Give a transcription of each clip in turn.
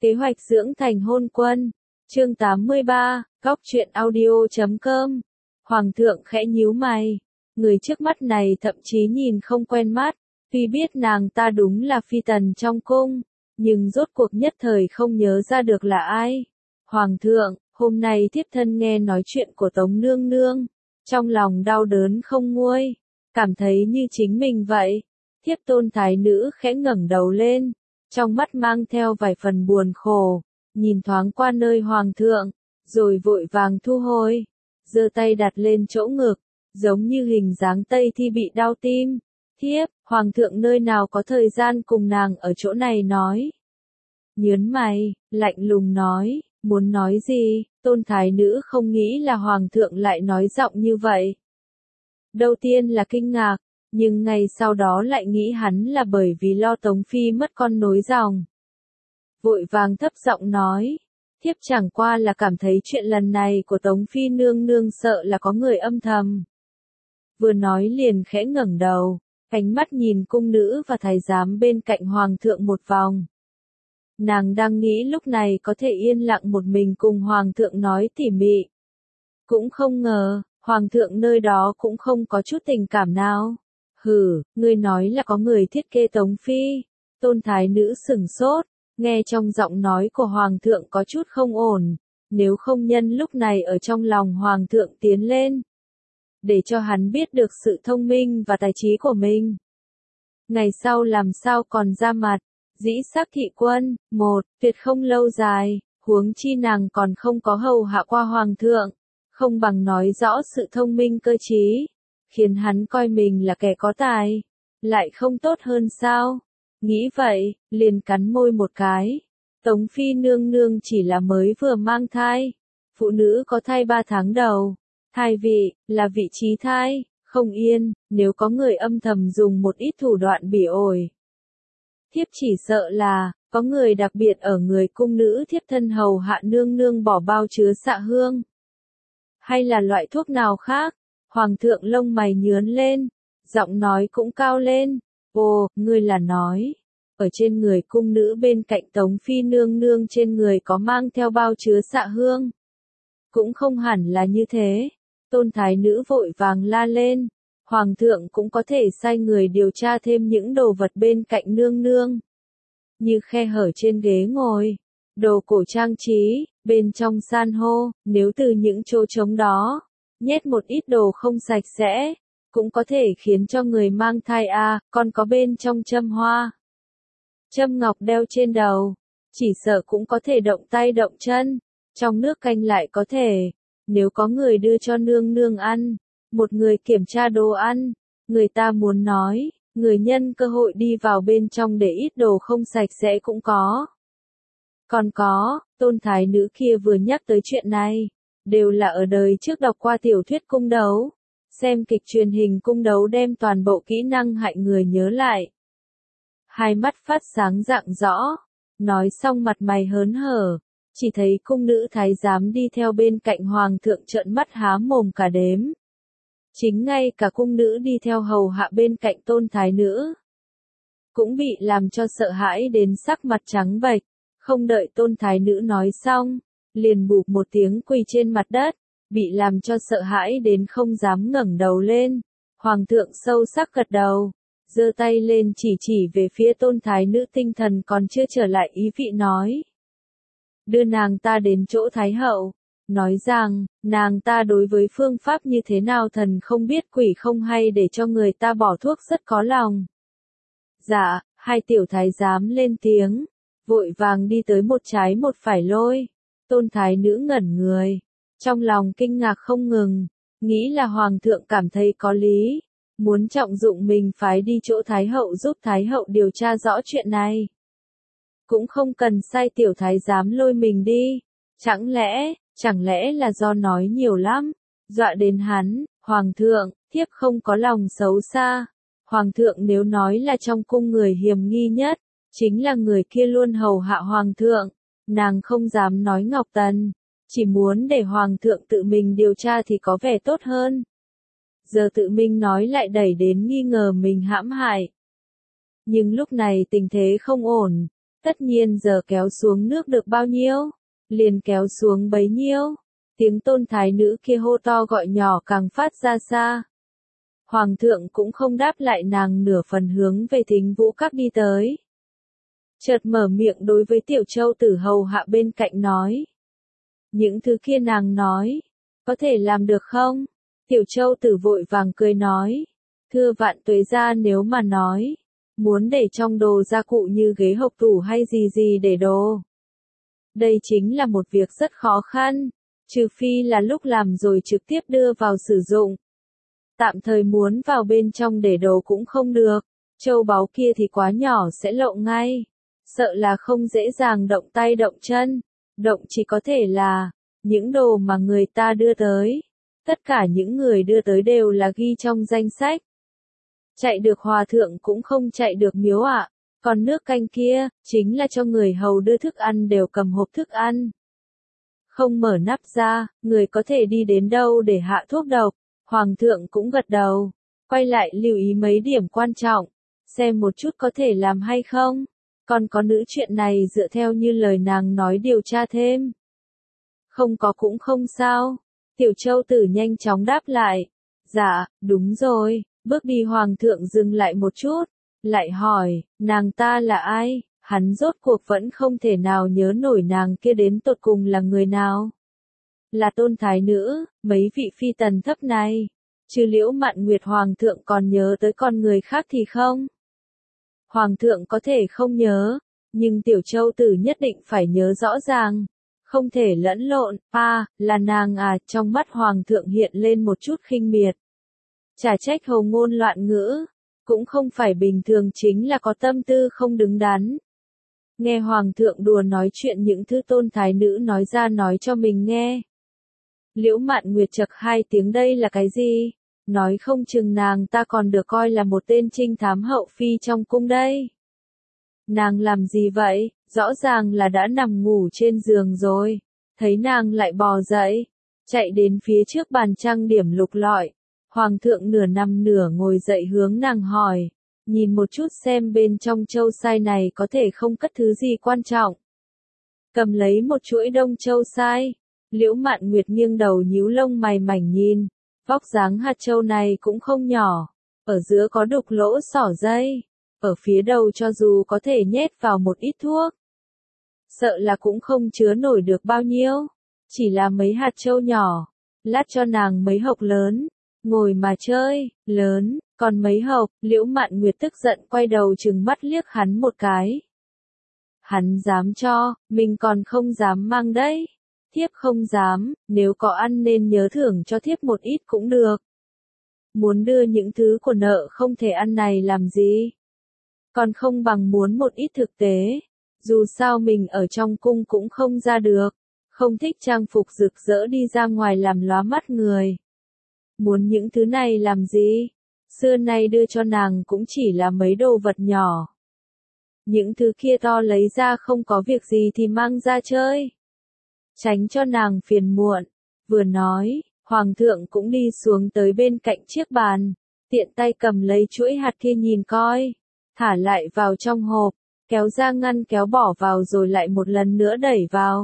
Kế hoạch dưỡng thành hôn quân. Chương 83, Góc truyện audio.com. Hoàng thượng khẽ nhíu mày. Người trước mắt này thậm chí nhìn không quen mắt. Tuy biết nàng ta đúng là phi tần trong cung, nhưng rốt cuộc nhất thời không nhớ ra được là ai. Hoàng thượng, hôm nay thiếp thân nghe nói chuyện của Tống nương nương. Trong lòng đau đớn không nguôi. Cảm thấy như chính mình vậy. Thiếp Tôn thái nữ khẽ ngẩng đầu lên. Trong mắt mang theo vài phần buồn khổ, nhìn thoáng qua nơi hoàng thượng, rồi vội vàng thu hồi, giơ tay đặt lên chỗ ngực, giống như hình dáng Tây Thi bị đau tim. Thiếp, hoàng thượng nơi nào có thời gian cùng nàng ở chỗ này nói. Nhớn mày, lạnh lùng nói, muốn nói gì? Tôn thái nữ không nghĩ là hoàng thượng lại nói giọng như vậy. Đầu tiên là kinh ngạc, nhưng ngay sau đó lại nghĩ hắn là bởi vì lo Tống Phi mất con nối dòng. Vội vàng thấp giọng nói, thiếp chẳng qua là cảm thấy chuyện lần này của Tống Phi nương nương sợ là có người âm thầm. Vừa nói liền khẽ ngẩng đầu, ánh mắt nhìn cung nữ và thái giám bên cạnh hoàng thượng một vòng. Nàng đang nghĩ lúc này có thể yên lặng một mình cùng hoàng thượng nói tỉ mỉ. Cũng không ngờ, hoàng thượng nơi đó cũng không có chút tình cảm nào. Hừ, ngươi nói là có người thiết kế Tống Phi. Tôn thái nữ sửng sốt, nghe trong giọng nói của hoàng thượng có chút không ổn, nếu không nhân lúc này ở trong lòng hoàng thượng tiến lên, để cho hắn biết được sự thông minh và tài trí của mình. Ngày sau làm sao còn ra mặt, dĩ sắc thị quân, tuyệt không lâu dài, huống chi nàng còn không có hầu hạ qua hoàng thượng, không bằng nói rõ sự thông minh cơ trí, khiến hắn coi mình là kẻ có tài, lại không tốt hơn sao? Nghĩ vậy, liền cắn môi một cái. Tống Phi nương nương chỉ là mới vừa mang thai. Phụ nữ có thai 3 tháng đầu. Thai vị, là vị trí thai, không yên, nếu có người âm thầm dùng một ít thủ đoạn bỉ ổi. Thiếp chỉ sợ là, có người đặc biệt ở người cung nữ thiếp thân hầu hạ nương nương bỏ bao chứa xạ hương. Hay là loại thuốc nào khác? Hoàng thượng lông mày nhướn lên, giọng nói cũng cao lên. Ồ, ngươi là nói, ở trên người cung nữ bên cạnh Tống Phi nương nương trên người có mang theo bao chứa xạ hương. Cũng không hẳn là như thế. Tôn thái nữ vội vàng la lên. Hoàng thượng cũng có thể sai người điều tra thêm những đồ vật bên cạnh nương nương. Như khe hở trên ghế ngồi, đồ cổ trang trí, bên trong san hô, nếu từ những chỗ trống đó, nhét một ít đồ không sạch sẽ, cũng có thể khiến cho người mang thai còn có bên trong châm hoa. Châm ngọc đeo trên đầu, chỉ sợ cũng có thể động tay động chân, trong nước canh lại có thể, nếu có người đưa cho nương nương ăn, một người kiểm tra đồ ăn, người ta muốn nói, người nhân cơ hội đi vào bên trong để ít đồ không sạch sẽ cũng có. Còn có, tôn thái nữ kia vừa nhắc tới chuyện này, đều là ở đời trước đọc qua tiểu thuyết cung đấu, xem kịch truyền hình cung đấu đem toàn bộ kỹ năng hại người nhớ lại. Hai mắt phát sáng rạng rõ, nói xong mặt mày hớn hở, chỉ thấy cung nữ thái giám đi theo bên cạnh hoàng thượng trợn mắt há mồm cả đếm. Chính ngay cả cung nữ đi theo hầu hạ bên cạnh tôn thái nữ, cũng bị làm cho sợ hãi đến sắc mặt trắng bệch, không đợi tôn thái nữ nói xong, liền bụp một tiếng quỳ trên mặt đất, bị làm cho sợ hãi đến không dám ngẩng đầu lên. Hoàng thượng sâu sắc gật đầu, giơ tay lên chỉ về phía tôn thái nữ tinh thần còn chưa trở lại ý vị nói. Đưa nàng ta đến chỗ thái hậu, nói rằng, nàng ta đối với phương pháp như thế nào thần không biết quỷ không hay để cho người ta bỏ thuốc rất có lòng. Dạ, hai tiểu thái giám lên tiếng, vội vàng đi tới một trái một phải lôi. Tôn thái nữ ngẩn người, trong lòng kinh ngạc không ngừng, nghĩ là hoàng thượng cảm thấy có lý, muốn trọng dụng mình phái đi chỗ thái hậu giúp thái hậu điều tra rõ chuyện này. Cũng không cần sai tiểu thái giám lôi mình đi, chẳng lẽ là do nói nhiều lắm, dọa đến hắn. Hoàng thượng, thiếp không có lòng xấu xa. Hoàng thượng nếu nói là trong cung người hiềm nghi nhất, chính là người kia luôn hầu hạ hoàng thượng, nàng không dám nói Ngọc Tần, chỉ muốn để hoàng thượng tự mình điều tra thì có vẻ tốt hơn. Giờ tự mình nói lại đẩy đến nghi ngờ mình hãm hại. Nhưng lúc này tình thế không ổn, Tất nhiên giờ kéo xuống nước được bao nhiêu, liền kéo xuống bấy nhiêu. Tiếng tôn thái nữ kia hô to gọi nhỏ càng phát ra xa. Hoàng thượng cũng không đáp lại nàng, nửa phần hướng về Thính Vũ Các đi tới. Chợt mở miệng đối với Tiểu Châu Tử hầu hạ bên cạnh nói. Những thứ kia nàng nói, có thể làm được không? Tiểu Châu Tử vội vàng cười nói. Thưa Vạn Tuế gia, nếu mà nói, muốn để trong đồ gia cụ như ghế hộc tủ hay gì gì để đồ. Đây chính là một việc rất khó khăn, trừ phi là lúc làm rồi trực tiếp đưa vào sử dụng. Tạm thời muốn vào bên trong để đồ cũng không được, châu báu kia thì quá nhỏ sẽ lộ ngay. Sợ là không dễ dàng động tay động chân, động chỉ có thể là những đồ mà người ta đưa tới. Tất cả những người đưa tới đều là ghi trong danh sách. Chạy được hòa thượng cũng không chạy được miếu ạ. Còn nước canh kia, chính là cho người hầu đưa thức ăn đều cầm hộp thức ăn. Không mở nắp ra, người có thể đi đến đâu để hạ thuốc độc. Hoàng thượng cũng gật đầu, quay lại lưu ý mấy điểm quan trọng, xem một chút có thể làm hay không. Còn có nữ chuyện này dựa theo như lời nàng nói điều tra thêm. Không có cũng không sao. Tiểu Châu Tử nhanh chóng đáp lại. Dạ, đúng rồi. Bước đi Hoàng thượng dừng lại một chút, lại hỏi, nàng ta là ai? Hắn rốt cuộc vẫn không thể nào nhớ nổi nàng kia đến tột cùng là người nào. Là tôn thái nữ, mấy vị phi tần thấp này. Trừ Liễu Mạn Nguyệt, Hoàng thượng còn nhớ tới con người khác thì không? Hoàng thượng có thể không nhớ, nhưng Tiểu Châu Tử nhất định phải nhớ rõ ràng. Không thể lẫn lộn, là nàng à, trong mắt Hoàng thượng hiện lên một chút khinh miệt. Chả trách hầu ngôn loạn ngữ, cũng không phải bình thường, chính là có tâm tư không đứng đắn. Nghe Hoàng thượng đùa nói chuyện những thứ tôn thái nữ nói ra nói cho mình nghe. Liễu Mạn Nguyệt chậc hai tiếng, đây là cái gì? Nói không chừng nàng ta còn được coi là một tên trinh thám hậu phi trong cung đây. Nàng làm gì vậy? Rõ ràng là đã nằm ngủ trên giường rồi. Thấy nàng lại bò dậy, chạy đến phía trước bàn trang điểm lục lọi. Hoàng thượng nửa nằm nửa ngồi dậy hướng nàng hỏi. Nhìn một chút xem bên trong châu sai này có thể không cất thứ gì quan trọng. Cầm lấy một chuỗi đông châu sai. Liễu Mạn Nguyệt nghiêng đầu nhíu lông mày mảnh nhìn. Vóc dáng hạt châu này cũng không nhỏ. Ở giữa có đục lỗ xỏ dây. Ở phía đầu cho dù có thể nhét vào một ít thuốc, sợ là cũng không chứa nổi được bao nhiêu. Chỉ là mấy hạt châu nhỏ. Lát cho nàng mấy hộc lớn. Ngồi mà chơi, lớn, còn mấy hộc. Liễu Mạn Nguyệt tức giận quay đầu trừng mắt liếc hắn một cái. Hắn dám cho, mình còn không dám mang đấy. Thiếp không dám, nếu có ăn nên nhớ thưởng cho thiếp một ít cũng được. Muốn đưa những thứ của nợ không thể ăn này làm gì? Còn không bằng muốn một ít thực tế. Dù sao mình ở trong cung cũng không ra được. Không thích trang phục rực rỡ đi ra ngoài làm lóa mắt người. Muốn những thứ này làm gì? Xưa nay đưa cho nàng cũng chỉ là mấy đồ vật nhỏ. Những thứ kia to lấy ra không có việc gì thì mang ra chơi. Tránh cho nàng phiền muộn. Vừa nói, Hoàng thượng cũng đi xuống tới bên cạnh chiếc bàn. Tiện tay cầm lấy chuỗi hạt kia nhìn coi. Thả lại vào trong hộp. Kéo ra ngăn kéo bỏ vào rồi lại một lần nữa đẩy vào.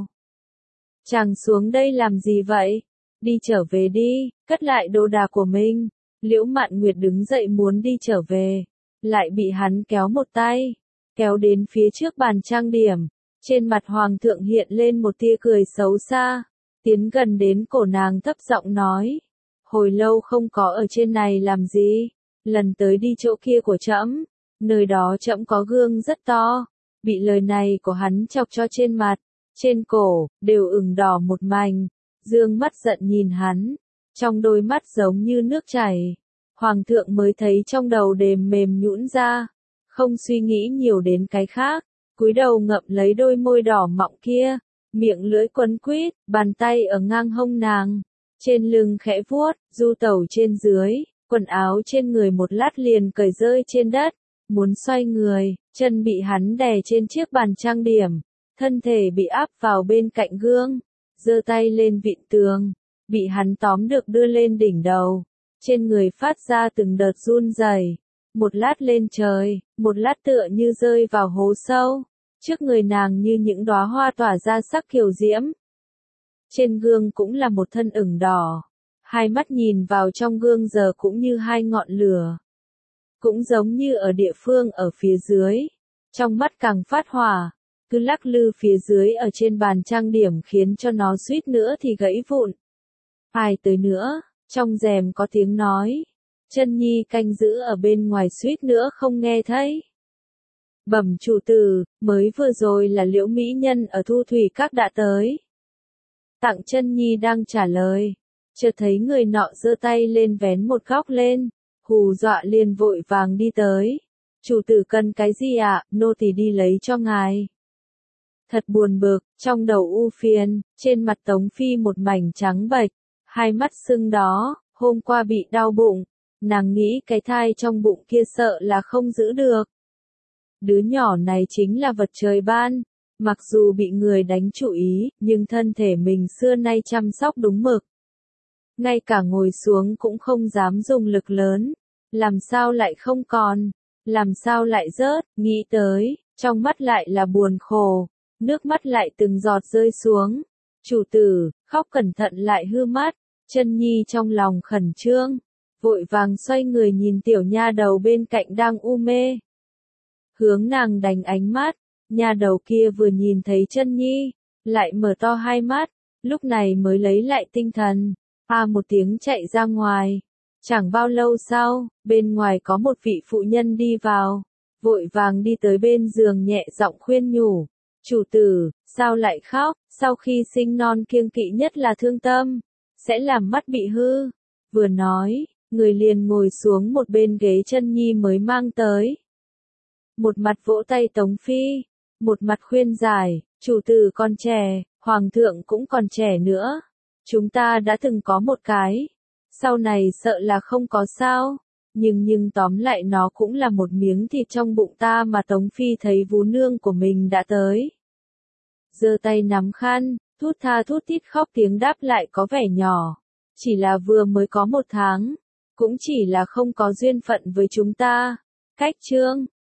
Chàng xuống đây làm gì vậy? Đi trở về đi, cất lại đồ đạc của mình. Liễu Mạn Nguyệt đứng dậy muốn đi trở về. Lại bị hắn kéo một tay. Kéo đến phía trước bàn trang điểm. Trên mặt Hoàng thượng hiện lên một tia cười xấu xa. Tiến gần đến cổ nàng thấp giọng nói. Hồi lâu không có ở trên này làm gì. Lần tới đi chỗ kia của trẫm. Nơi đó trẫm có gương rất to. Bị lời này của hắn chọc cho trên mặt, trên cổ, đều ửng đỏ một mảnh. Dương mắt giận nhìn hắn. Trong đôi mắt giống như nước chảy. Hoàng thượng mới thấy trong đầu đềm mềm nhũn ra. Không suy nghĩ nhiều đến cái khác. Cúi đầu ngậm lấy đôi môi đỏ mọng kia. Miệng lưỡi quấn quýt, bàn tay ở ngang hông nàng. Trên lưng khẽ vuốt, du tẩu trên dưới. Quần áo trên người một lát liền cởi rơi trên đất. Muốn xoay người, chân bị hắn đè trên chiếc bàn trang điểm. Thân thể bị áp vào bên cạnh gương. Giơ tay lên vịn tường. Bị hắn tóm được đưa lên đỉnh đầu. Trên người phát ra từng đợt run rẩy. Một lát lên trời, một lát tựa như rơi vào hố sâu. Trước người nàng như những đóa hoa tỏa ra sắc kiều diễm. Trên gương cũng là một thân ửng đỏ. Hai mắt nhìn vào trong gương giờ cũng như hai ngọn lửa. Cũng giống như ở địa phương ở phía dưới. Trong mắt càng phát hỏa. Cứ lắc lư phía dưới ở trên bàn trang điểm khiến cho nó suýt nữa thì gãy vụn. Ai tới nữa, trong rèm có tiếng nói. Chân Nhi canh giữ ở bên ngoài suýt nữa không nghe thấy. Bẩm chủ tử, mới vừa rồi là Liễu mỹ nhân ở Thu Thủy Các đã tới. Tặng Chân Nhi đang trả lời. Chợt thấy người nọ giơ tay lên vén một góc lên. Hù dọa liền vội vàng đi tới. Chủ tử cần cái gì ạ, nô tỳ đi lấy cho ngài. Thật buồn bực, trong đầu u phiền, trên mặt Tống Phi một mảnh trắng bệch, hai mắt sưng đó, hôm qua bị đau bụng, nàng nghĩ cái thai trong bụng kia sợ là không giữ được. Đứa nhỏ này chính là vật trời ban, mặc dù bị người đánh chủ ý, nhưng thân thể mình xưa nay chăm sóc đúng mực. Ngay cả ngồi xuống cũng không dám dùng lực lớn, làm sao lại không còn, làm sao lại rớt, nghĩ tới, trong mắt lại là buồn khổ. Nước mắt lại từng giọt rơi xuống. Chủ tử, khóc cẩn thận lại hư mắt. Chân Nhi trong lòng khẩn trương. Vội vàng xoay người nhìn tiểu nha đầu bên cạnh đang u mê. Hướng nàng đánh ánh mắt. Nha đầu kia vừa nhìn thấy Chân Nhi. Lại mở to hai mắt. Lúc này mới lấy lại tinh thần. Một tiếng chạy ra ngoài. Chẳng bao lâu sau, bên ngoài có một vị phụ nhân đi vào. Vội vàng đi tới bên giường nhẹ giọng khuyên nhủ. Chủ tử, sao lại khóc, sau khi sinh non kiêng kỵ nhất là thương tâm, sẽ làm mắt bị hư. Vừa nói, người liền ngồi xuống một bên ghế Chân Nhi mới mang tới. Một mặt vỗ tay Tống Phi, một mặt khuyên giải, chủ tử còn trẻ, hoàng thượng cũng còn trẻ nữa. Chúng ta đã từng có một cái, sau này sợ là không có sao. Nhưng tóm lại nó cũng là một miếng thịt trong bụng ta mà. Tống Phi thấy vú nương của mình đã tới. Giơ tay nắm khăn, thút tha thút thít khóc tiếng đáp lại có vẻ nhỏ. Chỉ là vừa mới có 1 tháng, cũng chỉ là không có duyên phận với chúng ta. Cách chương